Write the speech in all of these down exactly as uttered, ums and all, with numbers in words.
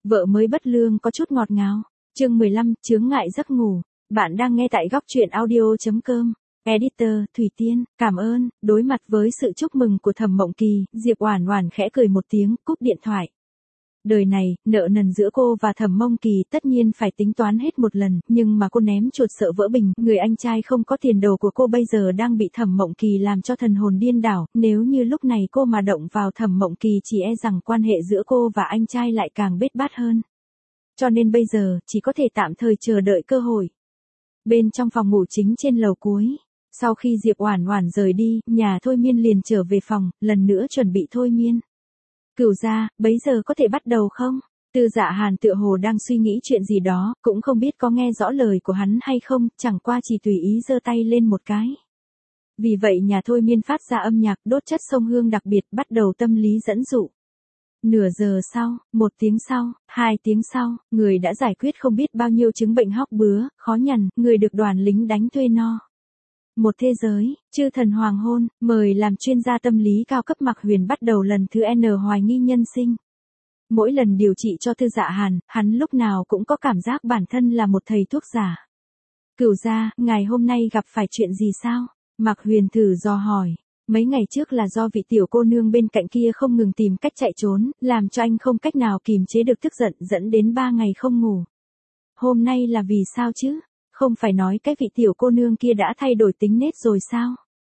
Vợ mới bất lương có chút ngọt ngào. Chương mười lăm, chướng ngại giấc ngủ. Bạn đang nghe tại góc truyện audio chấm com. Editor, Thủy Tiên, cảm ơn. Đối mặt với sự chúc mừng của Thẩm Mộng Kỳ, Diệp Oản Oản khẽ cười một tiếng, cúp điện thoại. Đời này, nợ nần giữa cô và Thẩm Mộng Kỳ tất nhiên phải tính toán hết một lần, nhưng mà cô ném chuột sợ vỡ bình, người anh trai không có tiền đồ của cô bây giờ đang bị Thẩm Mộng Kỳ làm cho thần hồn điên đảo, nếu như lúc này cô mà động vào Thẩm Mộng Kỳ chỉ e rằng quan hệ giữa cô và anh trai lại càng bết bát hơn. Cho nên bây giờ, chỉ có thể tạm thời chờ đợi cơ hội. Bên trong phòng ngủ chính trên lầu cuối, sau khi Diệp Oản Oản rời đi, nhà thôi miên liền trở về phòng, lần nữa chuẩn bị thôi miên. Cửu gia, bấy giờ có thể bắt đầu không? Tư Dạ Hàn tựa hồ đang suy nghĩ chuyện gì đó, cũng không biết có nghe rõ lời của hắn hay không, chẳng qua chỉ tùy ý giơ tay lên một cái. Vì vậy nhà thôi miên phát ra âm nhạc đốt chất sông hương đặc biệt bắt đầu tâm lý dẫn dụ. Nửa giờ sau, một tiếng sau, hai tiếng sau, người đã giải quyết không biết bao nhiêu chứng bệnh hóc bứa, khó nhằn, người được đoàn lính đánh thuê no. Một thế giới, chư thần hoàng hôn, mời làm chuyên gia tâm lý cao cấp Mạc Huyền bắt đầu lần thứ N hoài nghi nhân sinh. Mỗi lần điều trị cho Tư Dạ Hàn, hắn lúc nào cũng có cảm giác bản thân là một thầy thuốc giả. Cửu gia, ngài hôm nay gặp phải chuyện gì sao? Mạc Huyền thử dò hỏi. Mấy ngày trước là do vị tiểu cô nương bên cạnh kia không ngừng tìm cách chạy trốn, làm cho anh không cách nào kìm chế được tức giận dẫn đến ba ngày không ngủ. Hôm nay là vì sao chứ? Không phải nói cái vị tiểu cô nương kia đã thay đổi tính nết rồi sao?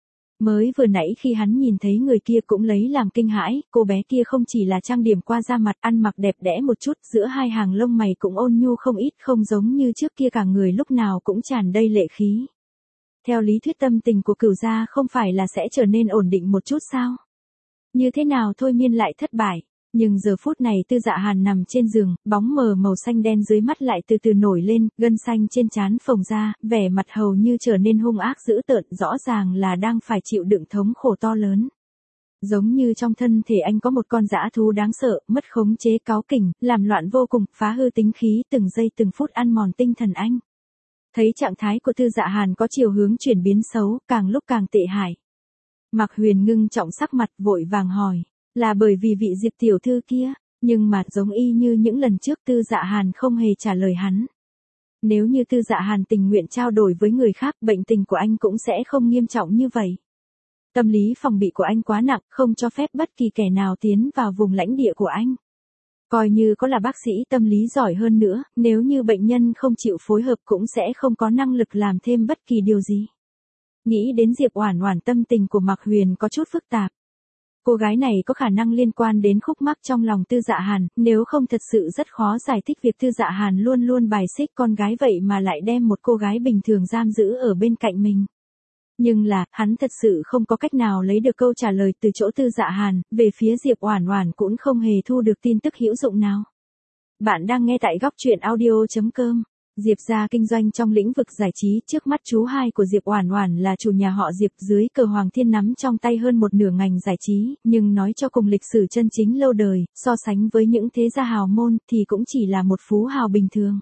Mới vừa nãy khi hắn nhìn thấy người kia cũng lấy làm kinh hãi, cô bé kia không chỉ là trang điểm qua da mặt, ăn mặc đẹp đẽ một chút, giữa hai hàng lông mày cũng ôn nhu không ít, không giống như trước kia cả người lúc nào cũng tràn đầy lệ khí. Theo lý thuyết tâm tình của Cửu gia không phải là sẽ trở nên ổn định một chút sao? Như thế nào thôi miên lại thất bại? Nhưng giờ phút này Tư Dạ Hàn nằm trên giường, bóng mờ màu xanh đen dưới mắt lại từ từ nổi lên, gân xanh trên trán phồng ra, vẻ mặt hầu như trở nên hung ác dữ tợn, rõ ràng là đang phải chịu đựng thống khổ to lớn. Giống như trong thân thể anh có một con dã thú đáng sợ, mất khống chế cáu kỉnh, làm loạn vô cùng, phá hư tính khí, từng giây từng phút ăn mòn tinh thần anh. Thấy trạng thái của Tư Dạ Hàn có chiều hướng chuyển biến xấu, càng lúc càng tệ hại. Mạc Huyền ngưng trọng sắc mặt vội vàng hỏi. Là bởi vì vị Diệp tiểu thư kia, nhưng mà giống y như những lần trước Tư Dạ Hàn không hề trả lời hắn. Nếu như Tư Dạ Hàn tình nguyện trao đổi với người khác, bệnh tình của anh cũng sẽ không nghiêm trọng như vậy. Tâm lý phòng bị của anh quá nặng, không cho phép bất kỳ kẻ nào tiến vào vùng lãnh địa của anh. Coi như có là bác sĩ tâm lý giỏi hơn nữa, nếu như bệnh nhân không chịu phối hợp cũng sẽ không có năng lực làm thêm bất kỳ điều gì. Nghĩ đến Diệp Oản Oản, tâm tình của Mạc Huyền có chút phức tạp. Cô gái này có khả năng liên quan đến khúc mắc trong lòng Tư Dạ Hàn, nếu không thật sự rất khó giải thích việc Tư Dạ Hàn luôn luôn bài xích con gái vậy mà lại đem một cô gái bình thường giam giữ ở bên cạnh mình. Nhưng là, hắn thật sự không có cách nào lấy được câu trả lời từ chỗ Tư Dạ Hàn, về phía Diệp Oản Oản cũng không hề thu được tin tức hữu dụng nào. Bạn đang nghe tại góc truyện audio chấm com. Diệp gia kinh doanh trong lĩnh vực giải trí, trước mắt chú hai của Diệp Oản Oản là chủ nhà họ Diệp, dưới cờ Hoàng Thiên nắm trong tay hơn một nửa ngành giải trí, nhưng nói cho cùng lịch sử chân chính lâu đời, so sánh với những thế gia hào môn thì cũng chỉ là một phú hào bình thường.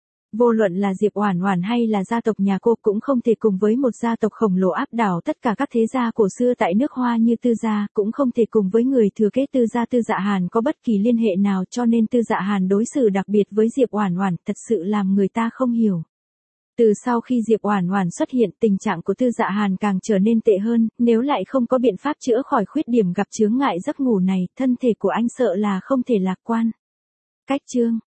Vô luận là Diệp Oản Oản hay là gia tộc nhà cô cũng không thể cùng với một gia tộc khổng lồ áp đảo tất cả các thế gia cổ xưa tại nước Hoa như Tư gia, cũng không thể cùng với người thừa kế Tư gia Tư Dạ Hàn có bất kỳ liên hệ nào, cho nên Tư Dạ Hàn đối xử đặc biệt với Diệp Oản Oản thật sự làm người ta không hiểu. Từ sau khi Diệp Oản Oản xuất hiện, tình trạng của Tư Dạ Hàn càng trở nên tệ hơn, nếu lại không có biện pháp chữa khỏi khuyết điểm gặp chướng ngại giấc ngủ này, thân thể của anh sợ là không thể lạc quan. Cách chương